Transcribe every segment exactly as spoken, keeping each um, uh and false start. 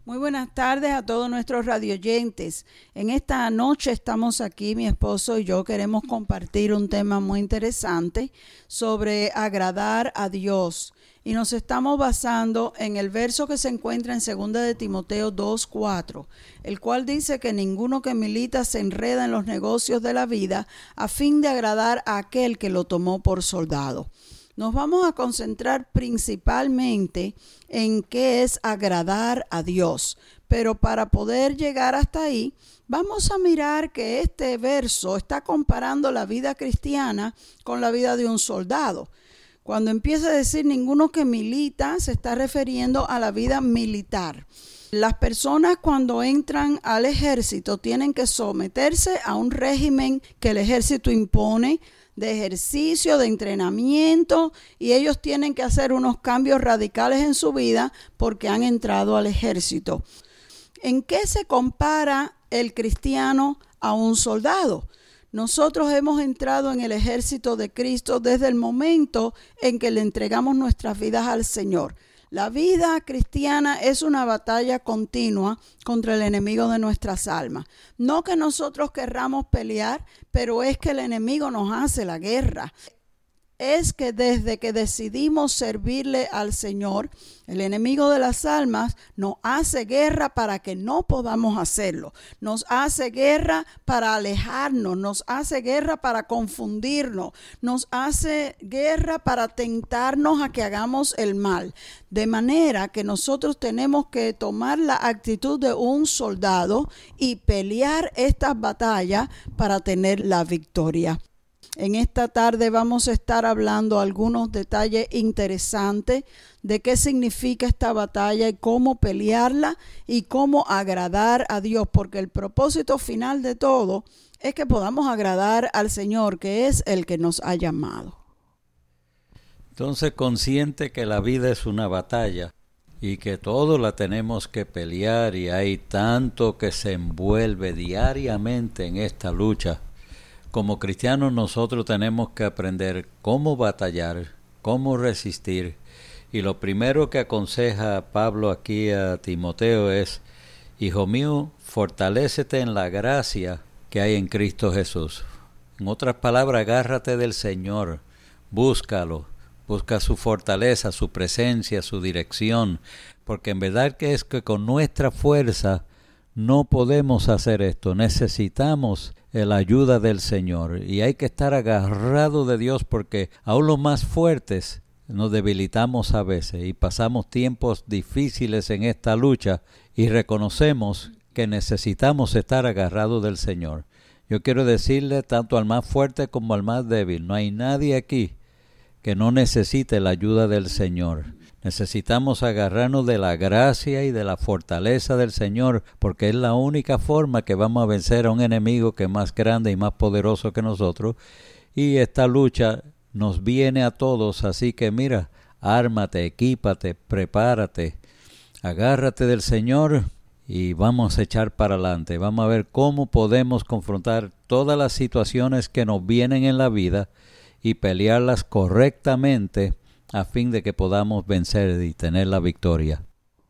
Muy buenas tardes a todos nuestros radioyentes. En esta noche estamos aquí, mi esposo y yo queremos compartir un tema muy interesante sobre agradar a Dios. Y nos estamos basando en el verso que se encuentra en segunda de Timoteo dos cuatro, el cual dice que ninguno que milita se enreda en los negocios de la vida a fin de agradar a aquel que lo tomó por soldado. Nos vamos a concentrar principalmente en qué es agradar a Dios, pero para poder llegar hasta ahí, vamos a mirar que este verso está comparando la vida cristiana con la vida de un soldado. Cuando empieza a decir ninguno que milita, se está refiriendo a la vida militar. Las personas cuando entran al ejército tienen que someterse a un régimen que el ejército impone, de ejercicio, de entrenamiento, y ellos tienen que hacer unos cambios radicales en su vida porque han entrado al ejército. ¿En qué se compara el cristiano a un soldado? Nosotros hemos entrado en el ejército de Cristo desde el momento en que le entregamos nuestras vidas al Señor. La vida cristiana es una batalla continua contra el enemigo de nuestras almas. No que nosotros querramos pelear, pero es que el enemigo nos hace la guerra. Es que desde que decidimos servirle al Señor, el enemigo de las almas nos hace guerra para que no podamos hacerlo. Nos hace guerra para alejarnos, nos hace guerra para confundirnos, nos hace guerra para tentarnos a que hagamos el mal. De manera que nosotros tenemos que tomar la actitud de un soldado y pelear estas batallas para tener la victoria. En esta tarde vamos a estar hablando algunos detalles interesantes de qué significa esta batalla y cómo pelearla y cómo agradar a Dios, porque el propósito final de todo es que podamos agradar al Señor, que es el que nos ha llamado. Entonces, consciente que la vida es una batalla y que todo la tenemos que pelear y hay tanto que se envuelve diariamente en esta lucha. Como cristianos nosotros tenemos que aprender cómo batallar, cómo resistir. Y lo primero que aconseja Pablo aquí a Timoteo es: hijo mío, fortalécete en la gracia que hay en Cristo Jesús. En otras palabras, agárrate del Señor, búscalo, busca su fortaleza, su presencia, su dirección, porque en verdad que es que con nuestra fuerza no podemos hacer esto, necesitamos la ayuda del Señor y hay que estar agarrado de Dios porque aún los más fuertes nos debilitamos a veces y pasamos tiempos difíciles en esta lucha y reconocemos que necesitamos estar agarrados del Señor. Yo quiero decirle tanto al más fuerte como al más débil, no hay nadie aquí que no necesite la ayuda del Señor. Necesitamos agarrarnos de la gracia y de la fortaleza del Señor, porque es la única forma que vamos a vencer a un enemigo que es más grande y más poderoso que nosotros. Y esta lucha nos viene a todos, así que mira, ármate, equípate, prepárate, agárrate del Señor y vamos a echar para adelante. Vamos a ver cómo podemos confrontar todas las situaciones que nos vienen en la vida y pelearlas correctamente a fin de que podamos vencer y tener la victoria.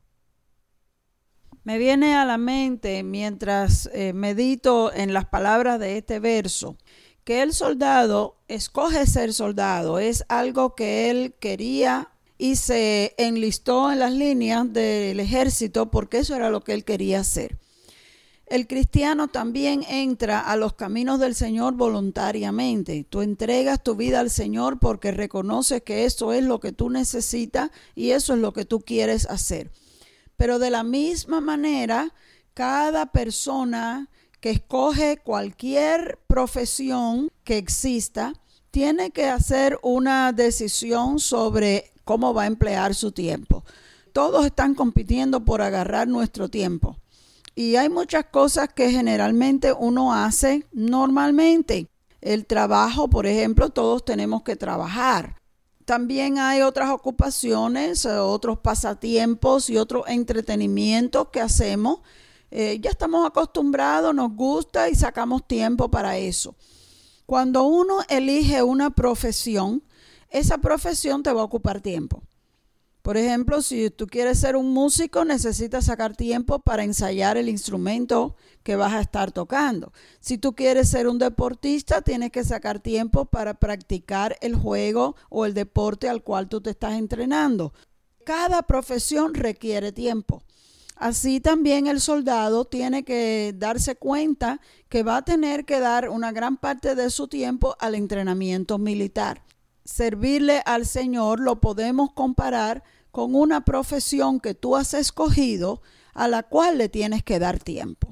Me viene a la mente mientras eh, medito en las palabras de este verso, que el soldado escoge ser soldado, es algo que él quería y se enlistó en las líneas del ejército porque eso era lo que él quería hacer. El cristiano también entra a los caminos del Señor voluntariamente. Tú entregas tu vida al Señor porque reconoces que eso es lo que tú necesitas y eso es lo que tú quieres hacer. Pero de la misma manera, cada persona que escoge cualquier profesión que exista, tiene que hacer una decisión sobre cómo va a emplear su tiempo. Todos están compitiendo por agarrar nuestro tiempo. Y hay muchas cosas que generalmente uno hace normalmente. El trabajo, por ejemplo, todos tenemos que trabajar. También hay otras ocupaciones, otros pasatiempos y otros entretenimientos que hacemos. Eh, ya estamos acostumbrados, nos gusta y sacamos tiempo para eso. Cuando uno elige una profesión, esa profesión te va a ocupar tiempo. Por ejemplo, si tú quieres ser un músico, necesitas sacar tiempo para ensayar el instrumento que vas a estar tocando. Si tú quieres ser un deportista, tienes que sacar tiempo para practicar el juego o el deporte al cual tú te estás entrenando. Cada profesión requiere tiempo. Así también el soldado tiene que darse cuenta que va a tener que dar una gran parte de su tiempo al entrenamiento militar. Servirle al Señor lo podemos comparar con una profesión que tú has escogido a la cual le tienes que dar tiempo.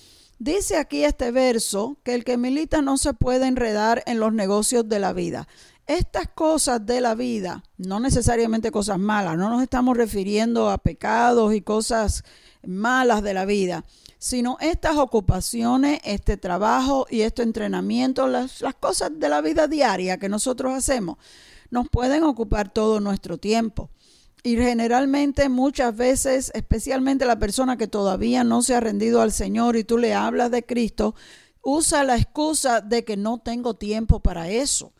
Dice aquí este verso que el que milita no se puede enredar en los negocios de la vida. Estas cosas de la vida, no necesariamente cosas malas, no nos estamos refiriendo a pecados y cosas malas de la vida, sino estas ocupaciones, este trabajo y este entrenamiento, las, las cosas de la vida diaria que nosotros hacemos, nos pueden ocupar todo nuestro tiempo. Y generalmente muchas veces, especialmente la persona que todavía no se ha rendido al Señor y tú le hablas de Cristo, usa la excusa de que no tengo tiempo para eso,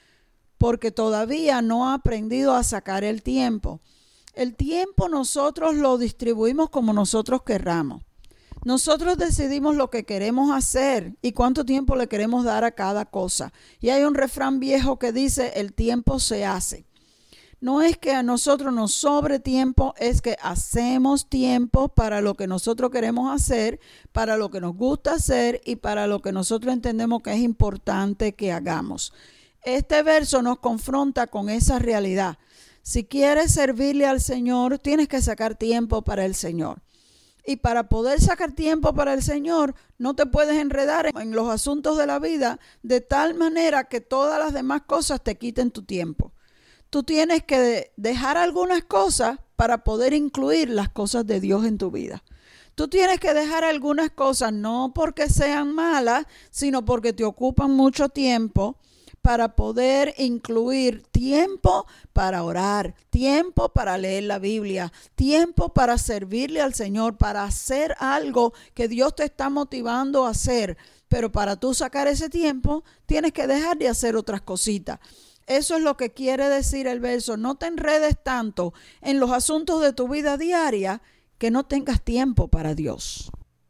porque todavía no ha aprendido a sacar el tiempo. El tiempo nosotros lo distribuimos como nosotros querramos. Nosotros decidimos lo que queremos hacer y cuánto tiempo le queremos dar a cada cosa. Y hay un refrán viejo que dice, el tiempo se hace. No es que a nosotros nos sobre tiempo, es que hacemos tiempo para lo que nosotros queremos hacer, para lo que nos gusta hacer y para lo que nosotros entendemos que es importante que hagamos. Este verso nos confronta con esa realidad. Si quieres servirle al Señor, tienes que sacar tiempo para el Señor. Y para poder sacar tiempo para el Señor, no te puedes enredar en los asuntos de la vida de tal manera que todas las demás cosas te quiten tu tiempo. Tú tienes que dejar algunas cosas para poder incluir las cosas de Dios en tu vida. Tú tienes que dejar algunas cosas no porque sean malas, sino porque te ocupan mucho tiempo, para poder incluir tiempo para orar, tiempo para leer la Biblia, tiempo para servirle al Señor, para hacer algo que Dios te está motivando a hacer. Pero para tú sacar ese tiempo, tienes que dejar de hacer otras cositas. Eso es lo que quiere decir el verso. No te enredes tanto en los asuntos de tu vida diaria que no tengas tiempo para Dios.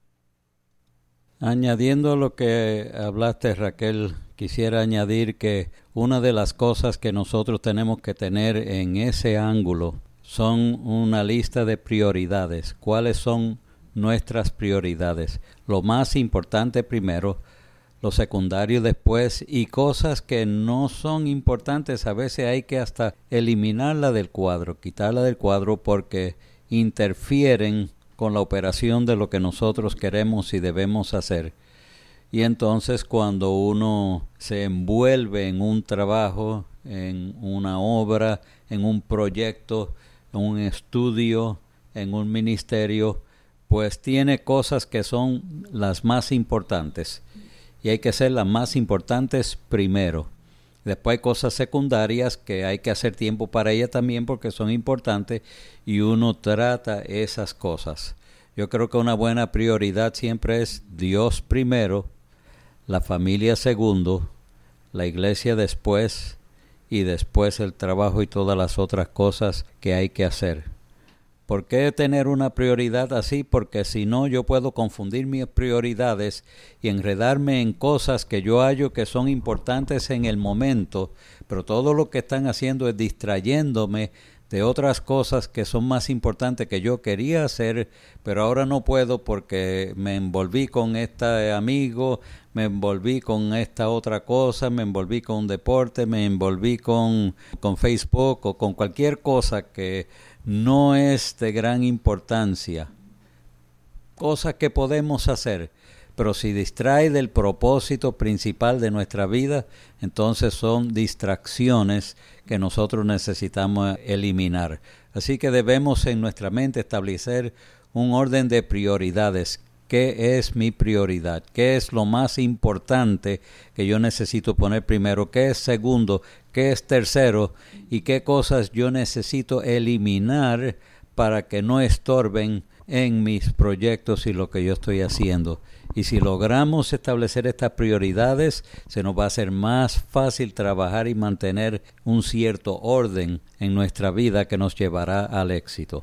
Añadiendo a lo que hablaste, Raquel, quisiera añadir que una de las cosas que nosotros tenemos que tener en ese ángulo son una lista de prioridades. ¿Cuáles son nuestras prioridades? Lo más importante primero, lo secundario después, y cosas que no son importantes a veces hay que hasta eliminarla del cuadro, quitarla del cuadro porque interfieren con la operación de lo que nosotros queremos y debemos hacer. Y entonces cuando uno se envuelve en un trabajo, en una obra, en un proyecto, en un estudio, en un ministerio, pues tiene cosas que son las más importantes. Y hay que hacer las más importantes primero. Después hay cosas secundarias que hay que hacer tiempo para ellas también porque son importantes y uno trata esas cosas. Yo creo que una buena prioridad siempre es Dios primero, la familia segundo, la iglesia después y después el trabajo y todas las otras cosas que hay que hacer. ¿Por qué tener una prioridad así? Porque si no, yo puedo confundir mis prioridades y enredarme en cosas que yo hallo que son importantes en el momento, pero todo lo que están haciendo es distrayéndome de otras cosas que son más importantes que yo quería hacer, pero ahora no puedo porque me envolví con este amigo, me envolví con esta otra cosa, me envolví con un deporte, me envolví con, con Facebook o con cualquier cosa que no es de gran importancia. Cosas que podemos hacer, pero si distrae del propósito principal de nuestra vida, entonces son distracciones que nosotros necesitamos eliminar. Así que debemos en nuestra mente establecer un orden de prioridades. ¿Qué es mi prioridad? ¿Qué es lo más importante que yo necesito poner primero? ¿Qué es segundo? ¿Qué es tercero? ¿Y qué cosas yo necesito eliminar para que no estorben en mis proyectos y lo que yo estoy haciendo. Y si logramos establecer estas prioridades, se nos va a hacer más fácil trabajar y mantener un cierto orden en nuestra vida que nos llevará al éxito.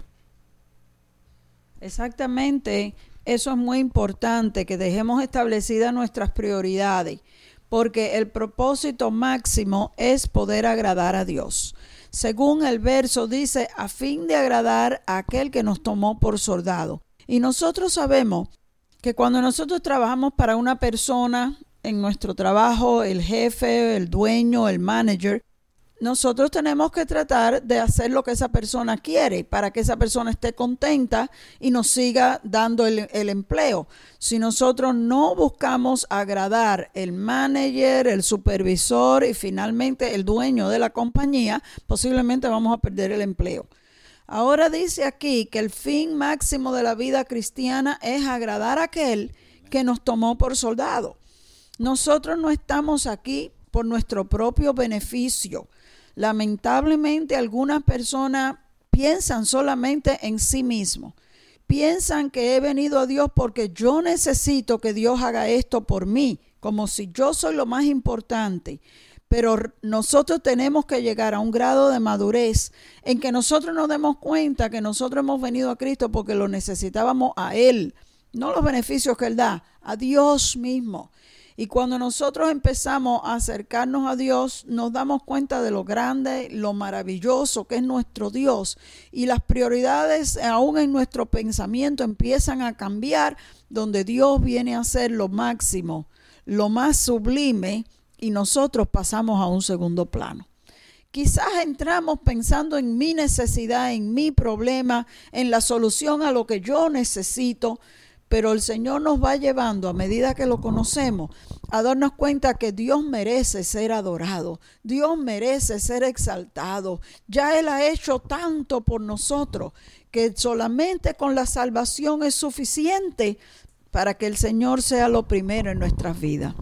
Exactamente, eso es muy importante, que dejemos establecidas nuestras prioridades, porque el propósito máximo es poder agradar a Dios. Según el verso dice, a fin de agradar a aquel que nos tomó por soldado. Y nosotros sabemos que cuando nosotros trabajamos para una persona, en nuestro trabajo, el jefe, el dueño, el manager, nosotros tenemos que tratar de hacer lo que esa persona quiere para que esa persona esté contenta y nos siga dando el, el empleo. Si nosotros no buscamos agradar el manager, el supervisor y finalmente el dueño de la compañía, posiblemente vamos a perder el empleo. Ahora dice aquí que el fin máximo de la vida cristiana es agradar a aquel que nos tomó por soldado. Nosotros no estamos aquí por nuestro propio beneficio. Lamentablemente algunas personas piensan solamente en sí mismos. Piensan que he venido a Dios porque yo necesito que Dios haga esto por mí, como si yo soy lo más importante. Pero nosotros tenemos que llegar a un grado de madurez en que nosotros nos demos cuenta que nosotros hemos venido a Cristo porque lo necesitábamos a Él, no los beneficios que Él da, a Dios mismo. Y cuando nosotros empezamos a acercarnos a Dios, nos damos cuenta de lo grande, lo maravilloso que es nuestro Dios. Y las prioridades, aún en nuestro pensamiento, empiezan a cambiar, donde Dios viene a ser lo máximo, lo más sublime, y nosotros pasamos a un segundo plano. Quizás entramos pensando en mi necesidad, en mi problema, en la solución a lo que yo necesito, pero el Señor nos va llevando, a medida que lo conocemos, a darnos cuenta que Dios merece ser adorado, Dios merece ser exaltado. Ya Él ha hecho tanto por nosotros que solamente con la salvación es suficiente para que el Señor sea lo primero en nuestras vidas.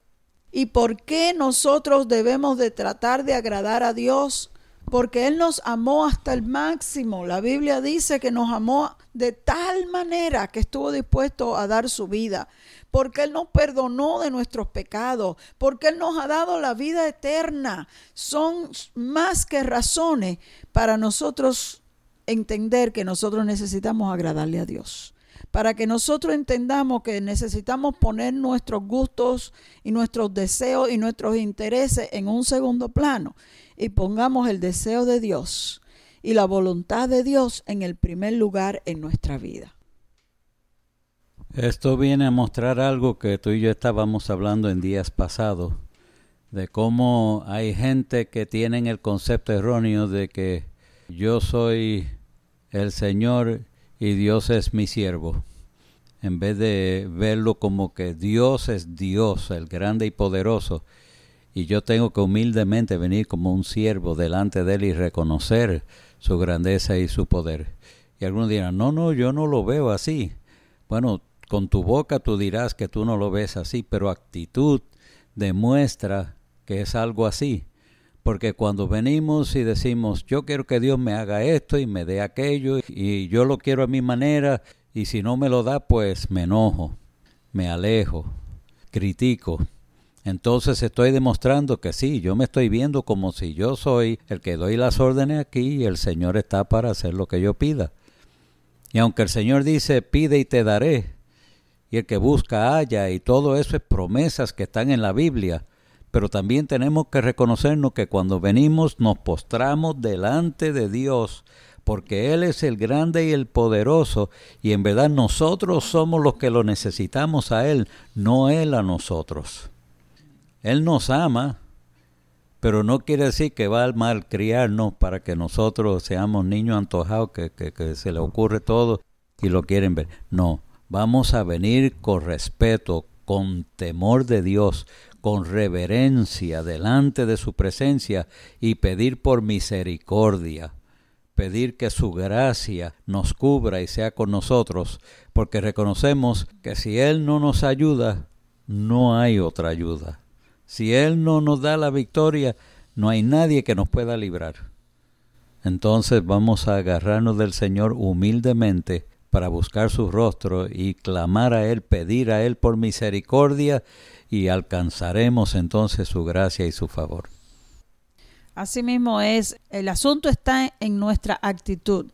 ¿Y por qué nosotros debemos de tratar de agradar a Dios? Porque Él nos amó hasta el máximo. La Biblia dice que nos amó de tal manera que estuvo dispuesto a dar su vida. Porque Él nos perdonó de nuestros pecados. Porque Él nos ha dado la vida eterna. Son más que razones para nosotros entender que nosotros necesitamos agradarle a Dios. Para que nosotros entendamos que necesitamos poner nuestros gustos y nuestros deseos y nuestros intereses en un segundo plano. Y pongamos el deseo de Dios y la voluntad de Dios en el primer lugar en nuestra vida. Esto viene a mostrar algo que tú y yo estábamos hablando en días pasados, de cómo hay gente que tienen el concepto erróneo de que yo soy el Señor y Dios es mi siervo, en vez de verlo como que Dios es Dios, el grande y poderoso. Y yo tengo que humildemente venir como un siervo delante de Él y reconocer su grandeza y su poder. Y algunos dirán, no, no, yo no lo veo así. Bueno, con tu boca tú dirás que tú no lo ves así, pero actitud demuestra que es algo así. Porque cuando venimos y decimos, yo quiero que Dios me haga esto y me dé aquello, y yo lo quiero a mi manera, y si no me lo da, pues me enojo, me alejo, critico. Entonces estoy demostrando que sí, yo me estoy viendo como si yo soy el que doy las órdenes aquí y el Señor está para hacer lo que yo pida. Y aunque el Señor dice, pide y te daré, y el que busca halla, y todo eso es promesas que están en la Biblia, pero también tenemos que reconocernos que cuando venimos nos postramos delante de Dios, porque Él es el grande y el poderoso, y en verdad nosotros somos los que lo necesitamos a Él, no Él a nosotros. Él nos ama, pero no quiere decir que va a malcriarnos para que nosotros seamos niños antojados, que, que, que se le ocurre todo y lo quieren ver. No, vamos a venir con respeto, con temor de Dios, con reverencia delante de su presencia y pedir por misericordia, pedir que su gracia nos cubra y sea con nosotros, porque reconocemos que si Él no nos ayuda, no hay otra ayuda. Si Él no nos da la victoria, no hay nadie que nos pueda librar. Entonces vamos a agarrarnos del Señor humildemente para buscar su rostro y clamar a Él, pedir a Él por misericordia, y alcanzaremos entonces su gracia y su favor. Así mismo es, el asunto está en nuestra actitud.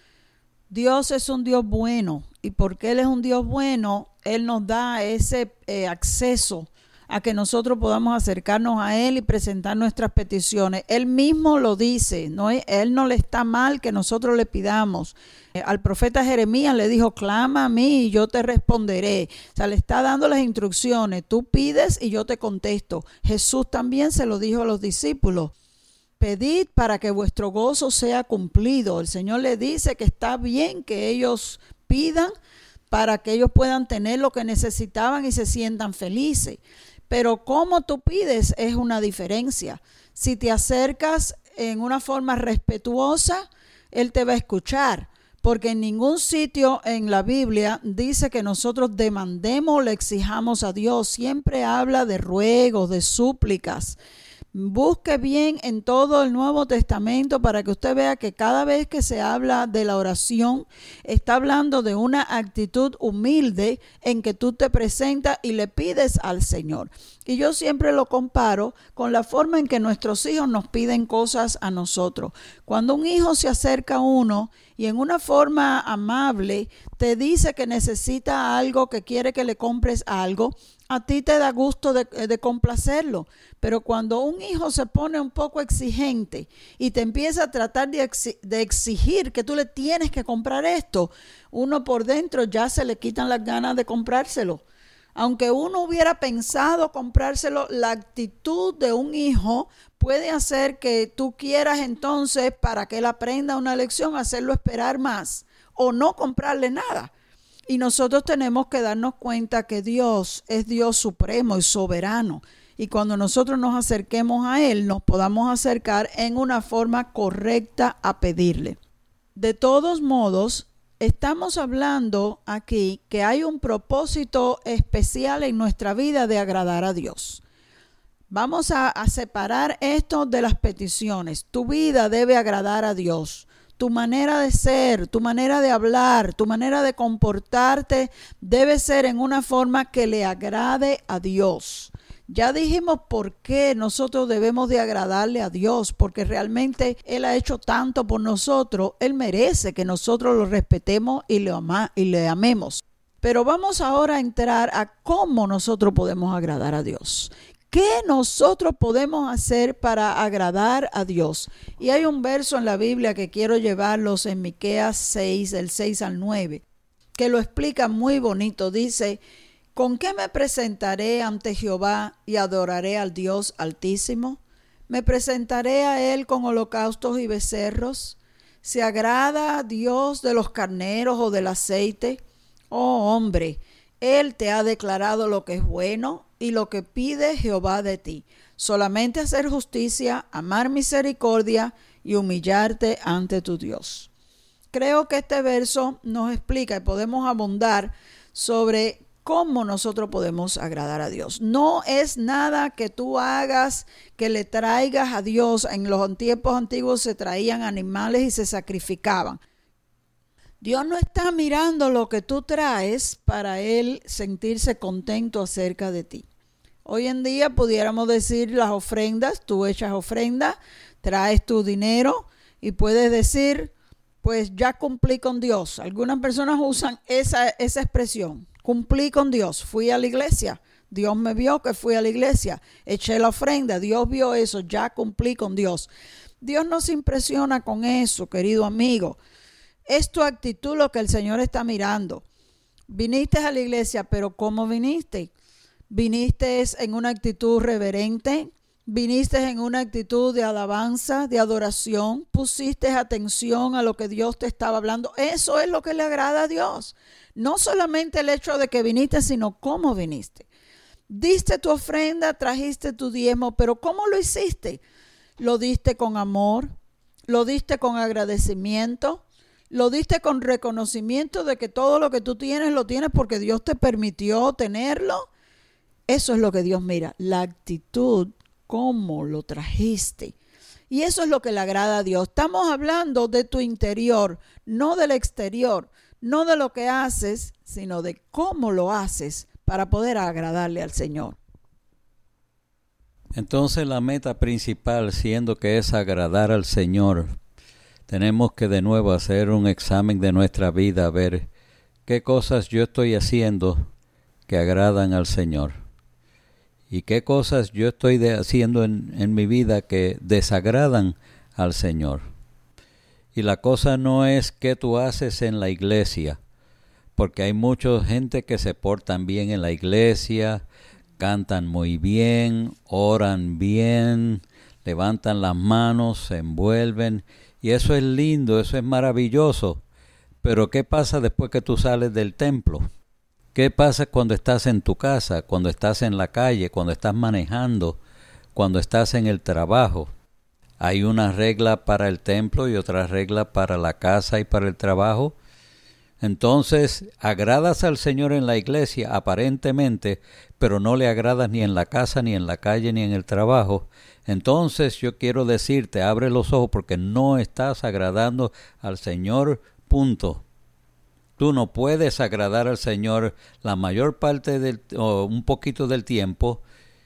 Dios es un Dios bueno, y porque Él es un Dios bueno, Él nos da ese eh, acceso a que nosotros podamos acercarnos a Él y presentar nuestras peticiones. Él mismo lo dice, ¿no? Él no le está mal que nosotros le pidamos. Eh, al profeta Jeremías le dijo, clama a mí y yo te responderé. O sea, le está dando las instrucciones, tú pides y yo te contesto. Jesús también se lo dijo a los discípulos. Pedid para que vuestro gozo sea cumplido. El Señor le dice que está bien que ellos pidan para que ellos puedan tener lo que necesitaban y se sientan felices. Pero cómo tú pides es una diferencia. Si te acercas en una forma respetuosa, Él te va a escuchar. Porque en ningún sitio en la Biblia dice que nosotros demandemos o le exijamos a Dios. Siempre habla de ruegos, de súplicas. Busque bien en todo el Nuevo Testamento para que usted vea que cada vez que se habla de la oración, está hablando de una actitud humilde en que tú te presentas y le pides al Señor. Y yo siempre lo comparo con la forma en que nuestros hijos nos piden cosas a nosotros. Cuando un hijo se acerca a uno y en una forma amable te dice que necesita algo, que quiere que le compres algo, a ti te da gusto de, de complacerlo. Pero cuando un hijo se pone un poco exigente y te empieza a tratar de, exi- de exigir que tú le tienes que comprar esto, uno por dentro ya se le quitan las ganas de comprárselo. Aunque uno hubiera pensado comprárselo, la actitud de un hijo puede hacer que tú quieras entonces, para que él aprenda una lección, hacerlo esperar más o no comprarle nada. Y nosotros tenemos que darnos cuenta que Dios es Dios supremo y soberano. Y cuando nosotros nos acerquemos a Él, nos podamos acercar en una forma correcta a pedirle. De todos modos, estamos hablando aquí que hay un propósito especial en nuestra vida de agradar a Dios. Vamos a, a separar esto de las peticiones. Tu vida debe agradar a Dios. Tu manera de ser, tu manera de hablar, tu manera de comportarte debe ser en una forma que le agrade a Dios. Ya dijimos por qué nosotros debemos de agradarle a Dios, porque realmente Él ha hecho tanto por nosotros, Él merece que nosotros lo respetemos y le, ama, y le amemos. Pero vamos ahora a entrar a cómo nosotros podemos agradar a Dios. ¿Qué nosotros podemos hacer para agradar a Dios? Y hay un verso en la Biblia que quiero llevarlos en Miqueas seis, del seis al nueve, que lo explica muy bonito. Dice, ¿con qué me presentaré ante Jehová y adoraré al Dios Altísimo? ¿Me presentaré a Él con holocaustos y becerros? ¿Se agrada a Dios de los carneros o del aceite? Oh hombre, Él te ha declarado lo que es bueno y lo que pide Jehová de ti, solamente hacer justicia, amar misericordia y humillarte ante tu Dios. Creo que este verso nos explica y podemos abundar sobre cómo nosotros podemos agradar a Dios. No es nada que tú hagas que le traigas a Dios. En los tiempos antiguos se traían animales y se sacrificaban. Dios no está mirando lo que tú traes para Él sentirse contento acerca de ti. Hoy en día pudiéramos decir las ofrendas, tú echas ofrenda, traes tu dinero y puedes decir, pues ya cumplí con Dios. Algunas personas usan esa, esa expresión, cumplí con Dios, fui a la iglesia, Dios me vio que fui a la iglesia, eché la ofrenda, Dios vio eso, ya cumplí con Dios. Dios no se impresiona con eso, querido amigo. Es tu actitud lo que el Señor está mirando. Viniste a la iglesia, pero ¿cómo viniste? ¿Viniste en una actitud reverente? ¿Viniste en una actitud de alabanza, de adoración? ¿Pusiste atención a lo que Dios te estaba hablando? Eso es lo que le agrada a Dios. No solamente el hecho de que viniste, sino cómo viniste. Diste tu ofrenda, trajiste tu diezmo, pero ¿cómo lo hiciste? ¿Lo diste con amor? ¿Lo diste con agradecimiento? ¿Lo diste con reconocimiento de que todo lo que tú tienes lo tienes porque Dios te permitió tenerlo? Eso es lo que Dios mira, la actitud, cómo lo trajiste. Y eso es lo que le agrada a Dios. Estamos hablando de tu interior, no del exterior. no de lo que haces, sino de cómo lo haces para poder agradarle al Señor. Entonces la meta principal, siendo que es agradar al Señor, tenemos que de nuevo hacer un examen de nuestra vida, a ver qué cosas yo estoy haciendo que agradan al Señor y qué cosas yo estoy de, haciendo en, en mi vida que desagradan al Señor. Y la cosa no es qué tú haces en la iglesia, porque hay mucha gente que se portan bien en la iglesia, cantan muy bien, oran bien, levantan las manos, se envuelven, y eso es lindo, eso es maravilloso. Pero ¿qué pasa después que tú sales del templo? ¿Qué pasa cuando estás en tu casa, cuando estás en la calle, cuando estás manejando, cuando estás en el trabajo? Hay una regla para el templo y otra regla para la casa y para el trabajo. Entonces, agradas al Señor en la iglesia, aparentemente, pero no le agradas ni en la casa, ni en la calle, ni en el trabajo. Entonces, yo quiero decirte, abre los ojos porque no estás agradando al Señor, punto. Tú no puedes agradar al Señor la mayor parte del, o un poquito del tiempo,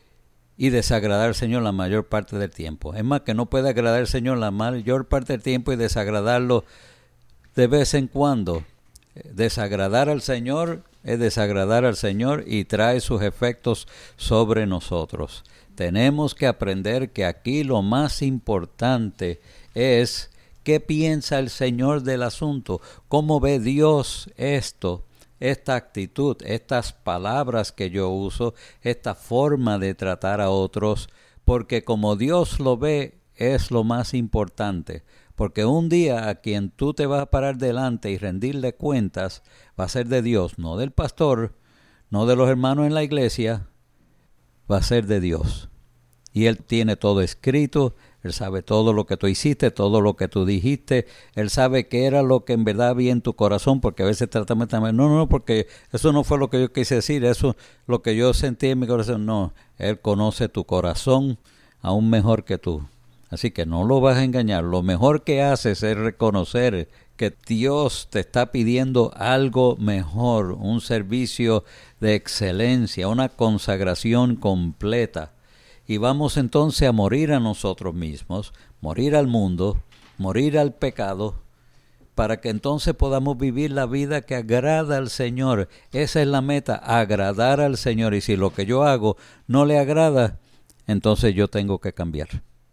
y desagradar al Señor la mayor parte del tiempo. Es más, que no puede agradar al Señor la mayor parte del tiempo y desagradarlo de vez en cuando. Desagradar al Señor es desagradar al Señor y trae sus efectos sobre nosotros. Tenemos que aprender que aquí lo más importante es qué piensa el Señor del asunto, cómo ve Dios esto, esta actitud, estas palabras que yo uso, esta forma de tratar a otros, porque como Dios lo ve es lo más importante. Porque un día a quien tú te vas a parar delante y rendirle cuentas va a ser de Dios, no del pastor, no de los hermanos en la iglesia, va a ser de Dios. Y Él tiene todo escrito, Él sabe todo lo que tú hiciste, todo lo que tú dijiste, Él sabe qué era lo que en verdad había en tu corazón, porque a veces tratamos también, no, no, porque eso no fue lo que yo quise decir, eso es lo que yo sentí en mi corazón. No, Él conoce tu corazón aún mejor que tú. Así que no lo vas a engañar. Lo mejor que haces es reconocer que Dios te está pidiendo algo mejor, un servicio de excelencia, una consagración completa. Y vamos entonces a morir a nosotros mismos, morir al mundo, morir al pecado, para que entonces podamos vivir la vida que agrada al Señor. Esa es la meta, agradar al Señor. Y si lo que yo hago no le agrada, entonces yo tengo que cambiar.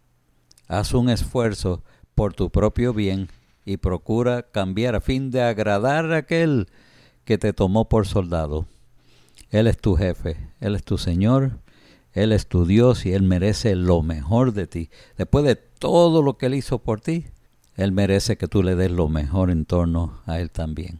Haz un esfuerzo por tu propio bien y procura cambiar a fin de agradar a aquel que te tomó por soldado. Él es tu jefe, Él es tu Señor, Él es tu Dios y Él merece lo mejor de ti. Después de todo lo que Él hizo por ti, Él merece que tú le des lo mejor en torno a Él también.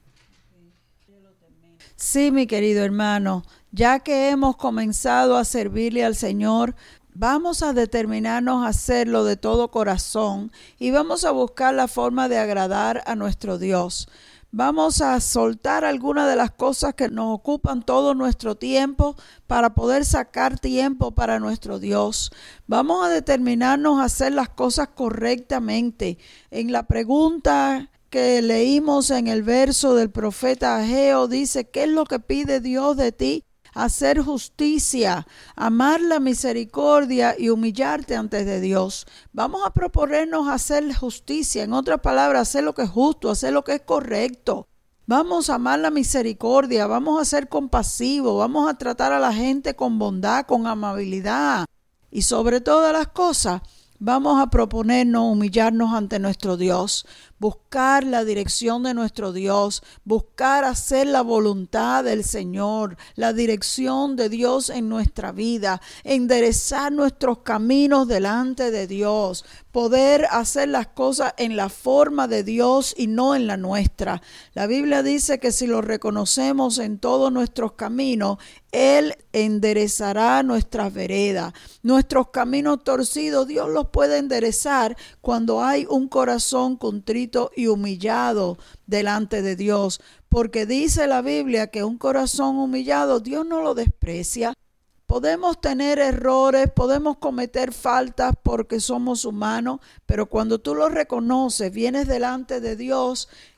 Sí, mi querido hermano, ya que hemos comenzado a servirle al Señor, vamos a determinarnos a hacerlo de todo corazón y vamos a buscar la forma de agradar a nuestro Dios. Vamos a soltar algunas de las cosas que nos ocupan todo nuestro tiempo para poder sacar tiempo para nuestro Dios. Vamos a determinarnos a hacer las cosas correctamente. En la pregunta que leímos en el verso del profeta Ageo dice, ¿qué es lo que pide Dios de ti? Hacer justicia, amar la misericordia y humillarte ante de Dios. Vamos a proponernos hacer justicia, en otras palabras, hacer lo que es justo, hacer lo que es correcto. Vamos a amar la misericordia, vamos a ser compasivos, vamos a tratar a la gente con bondad, con amabilidad. Y sobre todas las cosas, vamos a proponernos humillarnos ante nuestro Dios, buscar la dirección de nuestro Dios, buscar hacer la voluntad del Señor, la dirección de Dios en nuestra vida, enderezar nuestros caminos delante de Dios, poder hacer las cosas en la forma de Dios y no en la nuestra. La Biblia dice que si lo reconocemos en todos nuestros caminos, Él enderezará nuestras veredas. Nuestros caminos torcidos, Dios los puede enderezar cuando hay un corazón contrito y humillado delante de Dios, porque dice la Biblia que un corazón humillado Dios no lo desprecia. Podemos tener errores, podemos cometer faltas porque somos humanos, pero cuando tú lo reconoces, vienes delante de Dios,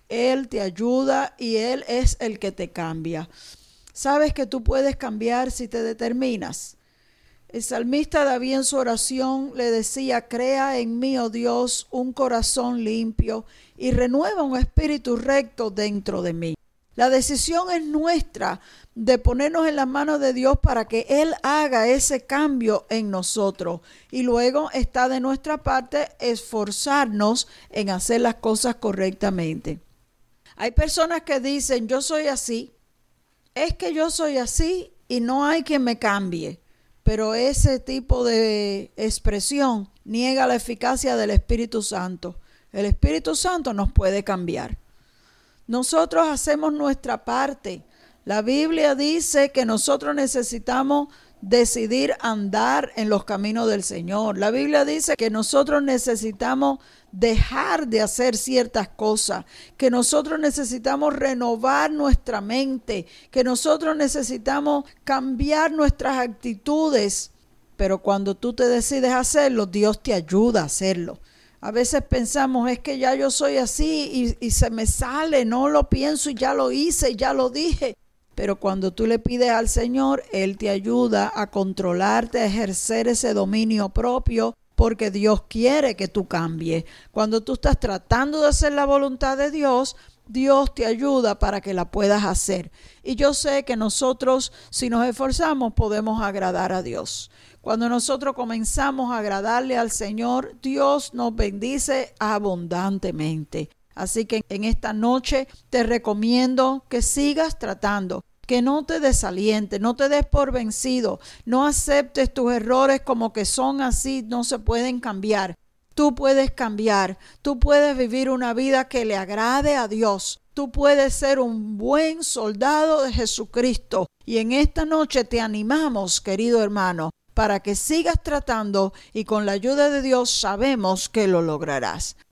Él te ayuda y Él es el que te cambia. ¿Sabes que tú puedes cambiar si te determinas? El salmista David en su oración le decía: crea en mí, oh Dios, un corazón limpio y renueva un espíritu recto dentro de mí. La decisión es nuestra de ponernos en las manos de Dios para que Él haga ese cambio en nosotros. Y luego está de nuestra parte esforzarnos en hacer las cosas correctamente. Hay personas que dicen: yo soy así, es que yo soy así y no hay quien me cambie. Pero ese tipo de expresión niega la eficacia del Espíritu Santo. El Espíritu Santo nos puede cambiar. Nosotros hacemos nuestra parte. La Biblia dice que nosotros necesitamos decidir andar en los caminos del Señor. La Biblia dice que nosotros necesitamos dejar de hacer ciertas cosas, que nosotros necesitamos renovar nuestra mente, que nosotros necesitamos cambiar nuestras actitudes. Pero cuando tú te decides hacerlo, Dios te ayuda a hacerlo. A veces pensamos: es que ya yo soy así y, y se me sale, no lo pienso y ya lo hice, ya lo dije. Pero cuando tú le pides al Señor, Él te ayuda a controlarte, a ejercer ese dominio propio, porque Dios quiere que tú cambies. Cuando tú estás tratando de hacer la voluntad de Dios, Dios te ayuda para que la puedas hacer. Y yo sé que nosotros, si nos esforzamos, podemos agradar a Dios. Cuando nosotros comenzamos a agradarle al Señor, Dios nos bendice abundantemente. Así que en esta noche te recomiendo que sigas tratando, que no te desalientes, no te des por vencido, no aceptes tus errores como que son así, no se pueden cambiar. Tú puedes cambiar, tú puedes vivir una vida que le agrade a Dios. Tú puedes ser un buen soldado de Jesucristo. Y en esta noche te animamos, querido hermano, para que sigas tratando y con la ayuda de Dios sabemos que lo lograrás.